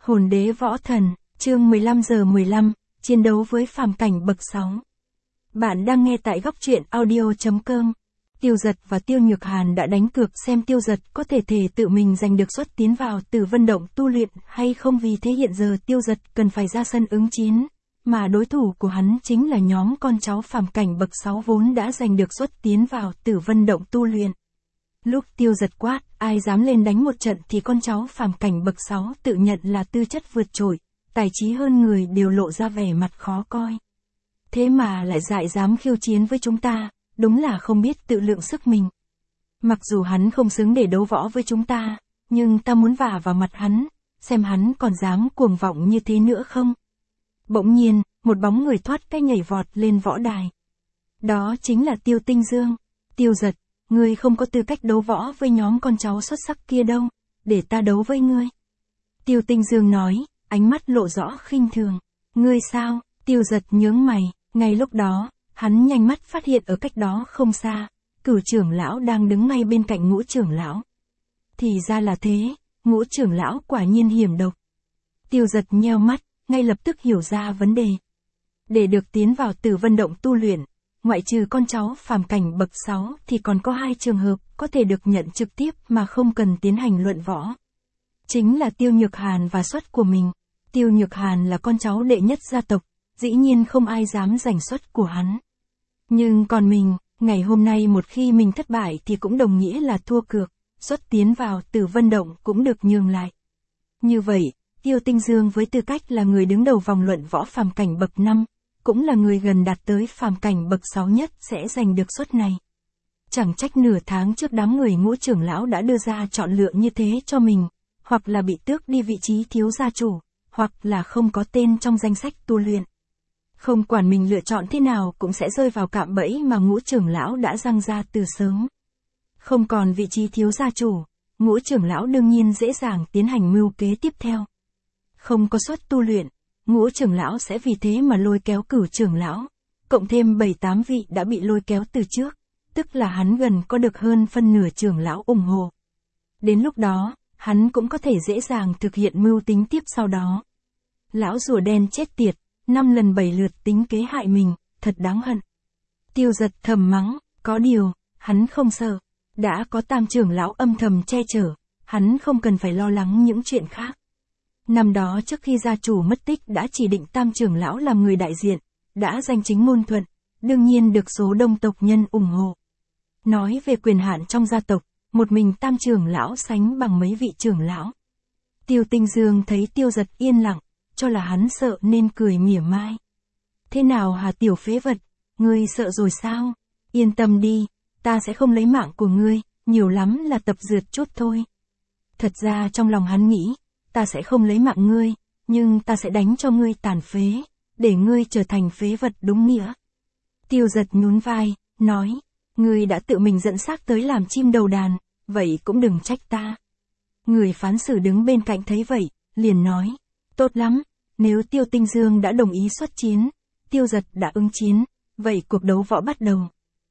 Hồn đế võ thần, chương 15:15, chiến đấu với phàm cảnh bậc 6. Bạn đang nghe tại góc truyện audio.com. Tiêu Dật và Tiêu Nhược Hàn đã đánh cược xem Tiêu Dật có thể tự mình giành được suất tiến vào Tử Vân Động tu luyện hay không, vì thế hiện giờ Tiêu Dật cần phải ra sân ứng chiến, mà đối thủ của hắn chính là nhóm con cháu phàm cảnh bậc 6 vốn đã giành được suất tiến vào Tử Vân Động tu luyện. Lúc Tiêu Dật quát, ai dám lên đánh một trận thì con cháu phàm cảnh bậc 6 tự nhận là tư chất vượt trội, tài trí hơn người đều lộ ra vẻ mặt khó coi. Thế mà lại dám khiêu chiến với chúng ta, đúng là không biết tự lượng sức mình. Mặc dù hắn không xứng để đấu võ với chúng ta, nhưng ta muốn vả vào mặt hắn, xem hắn còn dám cuồng vọng như thế nữa không. Bỗng nhiên, một bóng người thoát cái nhảy vọt lên võ đài. Đó chính là Tiêu Tinh Dương. Tiêu Dật, ngươi không có tư cách đấu võ với nhóm con cháu xuất sắc kia đâu, để ta đấu với ngươi. Tiêu Tinh Dương nói, ánh mắt lộ rõ khinh thường. Ngươi sao? Tiêu Dật nhướng mày, ngay lúc đó, hắn nhanh mắt phát hiện ở cách đó không xa, Cửu trưởng lão đang đứng ngay bên cạnh Ngũ trưởng lão. Thì ra là thế, Ngũ trưởng lão quả nhiên hiểm độc. Tiêu Dật nheo mắt, ngay lập tức hiểu ra vấn đề. Để được tiến vào Tử Vân Động tu luyện, ngoại trừ con cháu phàm cảnh bậc 6 thì còn có 2 trường hợp có thể được nhận trực tiếp mà không cần tiến hành luận võ. Chính là Tiêu Nhược Hàn và suất của mình. Tiêu Nhược Hàn là con cháu đệ nhất gia tộc, dĩ nhiên không ai dám giành suất của hắn. Nhưng còn mình, ngày hôm nay một khi mình thất bại thì cũng đồng nghĩa là thua cược, suất tiến vào Tử Vân Động cũng được nhường lại. Như vậy, Tiêu Tinh Dương với tư cách là người đứng đầu vòng luận võ phàm cảnh bậc 5, cũng là người gần đạt tới phàm cảnh bậc 6 nhất sẽ giành được suất này. Chẳng trách nửa tháng trước đám người Ngũ trưởng lão đã đưa ra chọn lựa như thế cho mình, hoặc là bị tước đi vị trí thiếu gia chủ, hoặc là không có tên trong danh sách tu luyện. Không quản mình lựa chọn thế nào cũng sẽ rơi vào cạm bẫy mà Ngũ trưởng lão đã giăng ra từ sớm. Không còn vị trí thiếu gia chủ, Ngũ trưởng lão đương nhiên dễ dàng tiến hành mưu kế tiếp theo. Không có suất tu luyện, Ngũ trưởng lão sẽ vì thế mà lôi kéo Cửu trưởng lão, cộng thêm 7-8 vị đã bị lôi kéo từ trước, tức là hắn gần có được hơn phân nửa trưởng lão ủng hộ. Đến lúc đó, hắn cũng có thể dễ dàng thực hiện mưu tính tiếp sau đó. Lão rùa đen chết tiệt, 5 lần 7 lượt tính kế hại mình, thật đáng hận. Tiêu Dật thầm mắng, có điều, hắn không sợ, đã có Tam trưởng lão âm thầm che chở, hắn không cần phải lo lắng những chuyện khác. Năm đó trước khi gia chủ mất tích đã chỉ định Tam trưởng lão làm người đại diện, đã danh chính ngôn thuận, đương nhiên được số đông tộc nhân ủng hộ. Nói về quyền hạn trong gia tộc, một mình Tam trưởng lão sánh bằng mấy vị trưởng lão. Tiêu Tinh Dương thấy Tiêu Dật yên lặng, cho là hắn sợ nên cười mỉa mai. Thế nào hả tiểu phế vật, ngươi sợ rồi sao? Yên tâm đi, ta sẽ không lấy mạng của ngươi, nhiều lắm là tập dượt chút thôi. Thật ra trong lòng hắn nghĩ, ta sẽ không lấy mạng ngươi, nhưng ta sẽ đánh cho ngươi tàn phế, để ngươi trở thành phế vật đúng nghĩa. Tiêu Dật nhún vai, nói, ngươi đã tự mình dẫn xác tới làm chim đầu đàn, vậy cũng đừng trách ta. Người phán xử đứng bên cạnh thấy vậy, liền nói, tốt lắm, nếu Tiêu Tinh Dương đã đồng ý xuất chiến, Tiêu Dật đã ứng chiến, vậy cuộc đấu võ bắt đầu.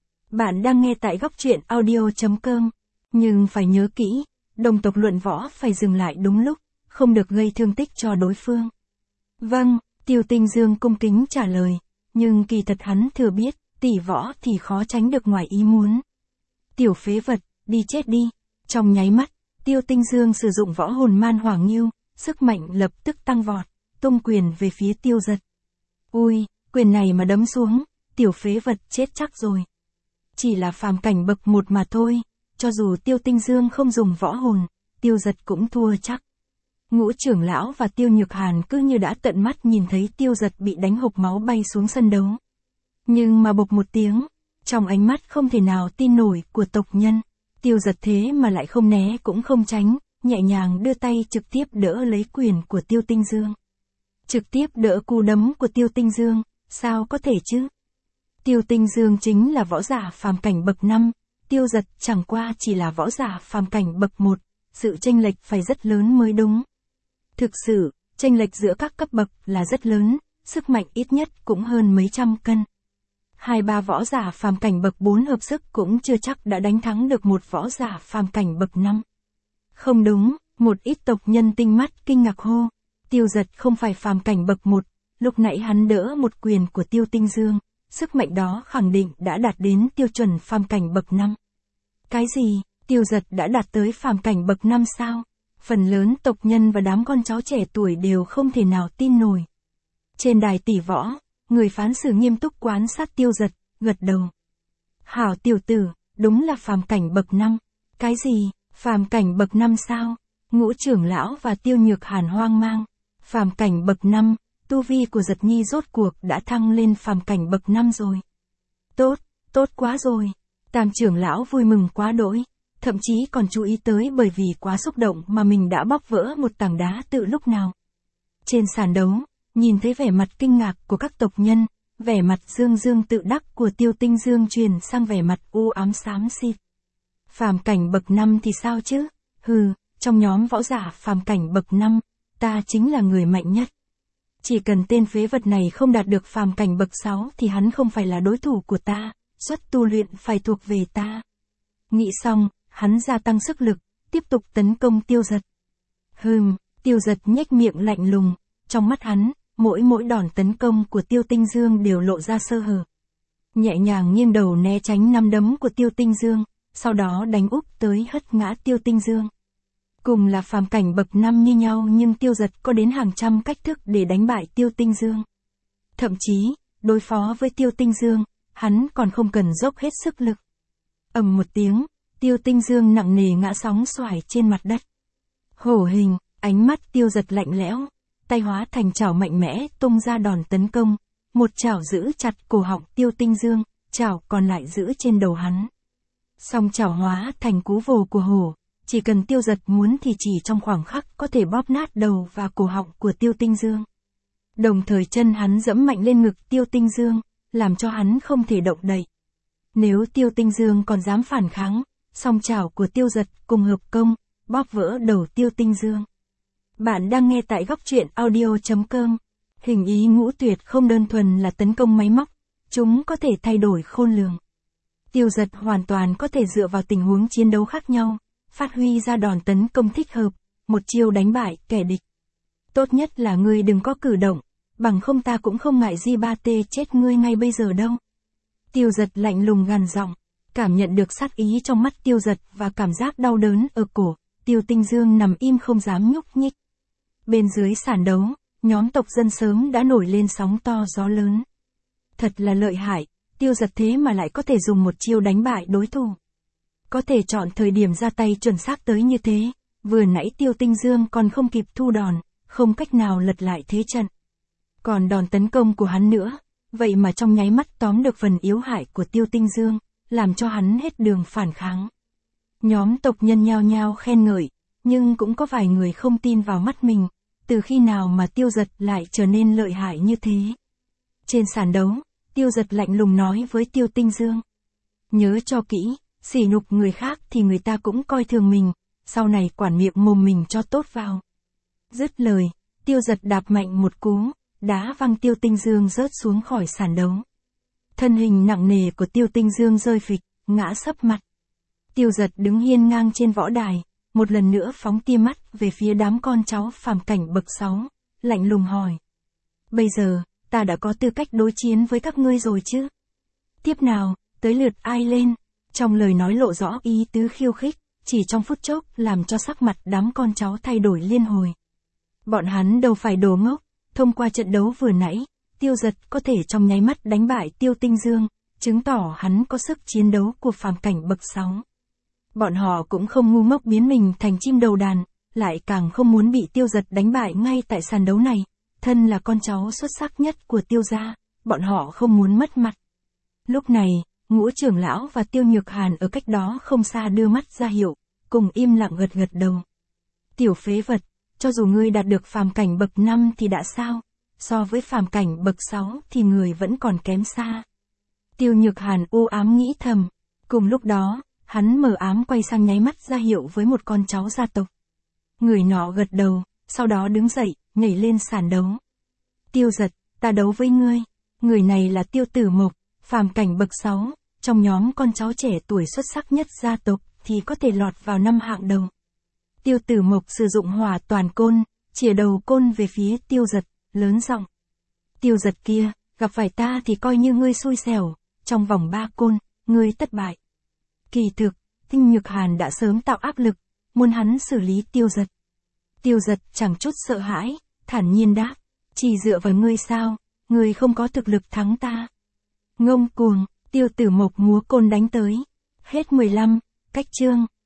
Bạn đang nghe tại góc truyện audio.com, nhưng phải nhớ kỹ, đồng tộc luận võ phải dừng lại đúng lúc, không được gây thương tích cho đối phương. Vâng, Tiêu Tinh Dương cung kính trả lời, nhưng kỳ thật hắn thừa biết, tỷ võ thì khó tránh được ngoài ý muốn. Tiểu phế vật, đi chết đi. Trong nháy mắt, Tiêu Tinh Dương sử dụng võ hồn man hoàng ngưu, sức mạnh lập tức tăng vọt, tung quyền về phía Tiêu Dật. Ui, quyền này mà đấm xuống, tiểu phế vật chết chắc rồi. Chỉ là phàm cảnh bậc 1 mà thôi, cho dù Tiêu Tinh Dương không dùng võ hồn, Tiêu Dật cũng thua chắc. Ngũ trưởng lão và Tiêu Nhược Hàn cứ như đã tận mắt nhìn thấy Tiêu Dật bị đánh hộc máu bay xuống sân đấu. Nhưng mà bộc một tiếng, trong ánh mắt không thể nào tin nổi của tộc nhân, Tiêu Dật thế mà lại không né cũng không tránh, nhẹ nhàng đưa tay trực tiếp đỡ lấy quyền của Tiêu Tinh Dương. Trực tiếp đỡ cú đấm của Tiêu Tinh Dương, sao có thể chứ? Tiêu Tinh Dương chính là võ giả phàm cảnh bậc 5, Tiêu Dật chẳng qua chỉ là võ giả phàm cảnh bậc 1, sự chênh lệch phải rất lớn mới đúng. Thực sự, chênh lệch giữa các cấp bậc là rất lớn, sức mạnh ít nhất cũng hơn mấy trăm cân. 2-3 võ giả phàm cảnh bậc 4 hợp sức cũng chưa chắc đã đánh thắng được một võ giả phàm cảnh bậc 5. Không đúng, một ít tộc nhân tinh mắt kinh ngạc hô. Tiêu Giật không phải phàm cảnh bậc 1, lúc nãy hắn đỡ một quyền của Tiêu Tinh Dương, sức mạnh đó khẳng định đã đạt đến tiêu chuẩn phàm cảnh bậc 5. Cái gì, Tiêu Giật đã đạt tới phàm cảnh bậc 5 sao? Phần lớn tộc nhân và đám con cháu trẻ tuổi đều không thể nào tin nổi. Trên đài tỷ võ, người phán xử nghiêm túc quan sát Tiêu Giật, gật đầu. Hảo tiểu tử, đúng là phàm cảnh bậc 5. Cái gì, phàm cảnh bậc 5 sao? Ngũ trưởng lão và Tiêu Nhược Hàn hoang mang. Phàm cảnh bậc 5, tu vi của Giật Nhi rốt cuộc đã thăng lên phàm cảnh bậc 5 rồi. Tốt, tốt quá rồi. Tam trưởng lão vui mừng quá đỗi, thậm chí còn chú ý tới bởi vì quá xúc động mà mình đã bóp vỡ một tảng đá từ lúc nào. Trên sàn đấu, nhìn thấy vẻ mặt kinh ngạc của các tộc nhân, vẻ mặt dương dương tự đắc của Tiêu Tinh Dương truyền sang vẻ mặt u ám xám xịt. Phàm cảnh bậc 5 thì sao chứ? Hừ, trong nhóm võ giả phàm cảnh bậc 5, ta chính là người mạnh nhất. Chỉ cần tên phế vật này không đạt được phàm cảnh bậc 6 thì hắn không phải là đối thủ của ta, suất tu luyện phải thuộc về ta. Nghĩ xong, hắn gia tăng sức lực, tiếp tục tấn công Tiêu Giật. Tiêu Giật nhếch miệng lạnh lùng, trong mắt hắn, mỗi đòn tấn công của Tiêu Tinh Dương đều lộ ra sơ hở. Nhẹ nhàng nghiêng đầu né tránh năm đấm của Tiêu Tinh Dương, sau đó đánh úp tới hất ngã Tiêu Tinh Dương. Cùng là phàm cảnh bậc 5 như nhau nhưng Tiêu Giật có đến hàng trăm cách thức để đánh bại Tiêu Tinh Dương. Thậm chí, đối phó với Tiêu Tinh Dương, hắn còn không cần dốc hết sức lực. Ầm một tiếng, Tiêu Tinh Dương nặng nề ngã sóng xoài trên mặt đất. Hổ hình, ánh mắt Tiêu Giật lạnh lẽo, tay hóa thành chảo mạnh mẽ tung ra đòn tấn công, một chảo giữ chặt cổ họng Tiêu Tinh Dương, chảo còn lại giữ trên đầu hắn. Song chảo hóa thành cú vồ của hổ, chỉ cần Tiêu Giật muốn thì chỉ trong khoảng khắc có thể bóp nát đầu và cổ họng của Tiêu Tinh Dương. Đồng thời chân hắn giẫm mạnh lên ngực Tiêu Tinh Dương, làm cho hắn không thể động đậy. Nếu Tiêu Tinh Dương còn dám phản kháng, song chảo của Tiêu Giật cùng hợp công, bóp vỡ đầu Tiêu Tinh Dương. Bạn đang nghe tại góc truyện audio.com. Hình ý ngũ tuyệt không đơn thuần là tấn công máy móc, chúng có thể thay đổi khôn lường. Tiêu Giật hoàn toàn có thể dựa vào tình huống chiến đấu khác nhau, phát huy ra đòn tấn công thích hợp, một chiêu đánh bại kẻ địch. Tốt nhất là ngươi đừng có cử động, bằng không ta cũng không ngại G3T chết ngươi ngay bây giờ đâu. Tiêu Giật lạnh lùng gằn giọng, cảm nhận được sát ý trong mắt Tiêu Giật và cảm giác đau đớn ở cổ, Tiêu Tinh Dương nằm im không dám nhúc nhích. Bên dưới sàn đấu, nhóm tộc dân sớm đã nổi lên sóng to gió lớn. Thật là lợi hại, Tiêu Giật thế mà lại có thể dùng một chiêu đánh bại đối thủ. Có thể chọn thời điểm ra tay chuẩn xác tới như thế, vừa nãy Tiêu Tinh Dương còn không kịp thu đòn, không cách nào lật lại thế trận. Còn đòn tấn công của hắn nữa, vậy mà trong nháy mắt tóm được phần yếu hại của Tiêu Tinh Dương, làm cho hắn hết đường phản kháng. Nhóm tộc nhân nhao nhao khen ngợi, nhưng cũng có vài người không tin vào mắt mình, từ khi nào mà Tiêu Giật lại trở nên lợi hại như thế. Trên sàn đấu, Tiêu Giật lạnh lùng nói với Tiêu Tinh Dương. Nhớ cho kỹ, sỉ nhục người khác thì người ta cũng coi thường mình, sau này quản miệng mồm mình cho tốt vào. Dứt lời, Tiêu Giật đạp mạnh một cú, đá văng Tiêu Tinh Dương rớt xuống khỏi sàn đấu. Thân hình nặng nề của Tiêu Tinh Dương rơi phịch, ngã sấp mặt. Tiêu Giật đứng hiên ngang trên võ đài, một lần nữa phóng tia mắt về phía đám con cháu phàm cảnh bậc 6, lạnh lùng hỏi. Bây giờ, ta đã có tư cách đối chiến với các ngươi rồi chứ? Tiếp nào, tới lượt ai lên? Trong lời nói lộ rõ ý tứ khiêu khích, chỉ trong phút chốc làm cho sắc mặt đám con cháu thay đổi liên hồi. Bọn hắn đâu phải đồ ngốc, thông qua trận đấu vừa nãy, Tiêu Giật có thể trong nháy mắt đánh bại Tiêu Tinh Dương, chứng tỏ hắn có sức chiến đấu của phàm cảnh bậc 6. Bọn họ cũng không ngu ngốc biến mình thành chim đầu đàn, lại càng không muốn bị Tiêu Giật đánh bại ngay tại sàn đấu này. Thân là con cháu xuất sắc nhất của Tiêu gia, bọn họ không muốn mất mặt. Lúc này, Ngũ trưởng lão và Tiêu Nhược Hàn ở cách đó không xa đưa mắt ra hiệu, cùng im lặng gật gật đầu. Tiểu phế vật, cho dù ngươi đạt được phàm cảnh bậc 5 thì đã sao, so với phàm cảnh bậc 6 thì người vẫn còn kém xa. Tiêu Nhược Hàn u ám nghĩ thầm, cùng lúc đó, hắn mờ ám quay sang nháy mắt ra hiệu với một con cháu gia tộc. Người nọ gật đầu, sau đó đứng dậy, nhảy lên sàn đấu. Tiêu Giật, ta đấu với ngươi. Người này là Tiêu Tử Mộc, phàm cảnh bậc 6, trong nhóm con cháu trẻ tuổi xuất sắc nhất gia tộc thì có thể lọt vào 5 hạng đầu. Tiêu Tử Mộc sử dụng hỏa toàn côn, chìa đầu côn về phía Tiêu Giật, lớn giọng. Tiêu Giật kia, gặp phải ta thì coi như ngươi xui xẻo, trong vòng 3 côn, ngươi thất bại. Kỳ thực, Tinh Nhược Hàn đã sớm tạo áp lực, muốn hắn xử lý Tiêu Giật. Tiêu Giật chẳng chút sợ hãi, thản nhiên đáp, chỉ dựa vào ngươi sao, ngươi không có thực lực thắng ta. Ngông cuồng, Tiêu Tử Mộc múa côn đánh tới. Hết 15, cách chương.